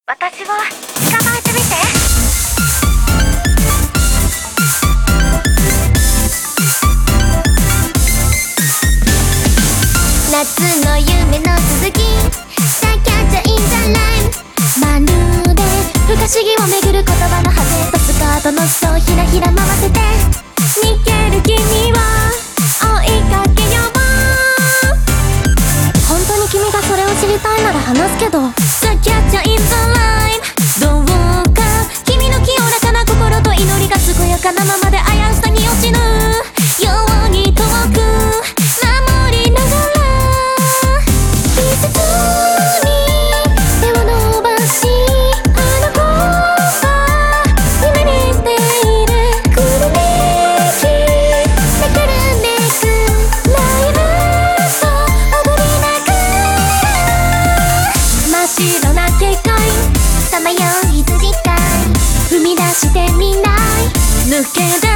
私を捕まえてみて。夏の夢の続きさあキャッチャーインザライン、まるで不可思議をめぐる言葉の果てとスカートの裾をひらひら回せて逃げる君を追いかけよう。本当に君がそれを知りたいなら話すけど、さあキャッチャーインザライン、どうか君の清らかな心と祈りが健やかなままで危うさに落ちぬように遠く守りながら季節に手を伸ばし、あの子は夢にしているくるめきめくるんでくライブと踊りながら真っ白な警戒さまよい筋たい踏み出してみない抜け出